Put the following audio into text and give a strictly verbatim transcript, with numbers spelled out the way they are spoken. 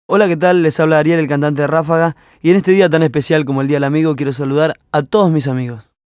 Hola, ¿qué tal? Les habla Ariel, el cantante de Ráfaga, y en este día tan especial como el Día del Amigo quiero saludar a todos mis amigos.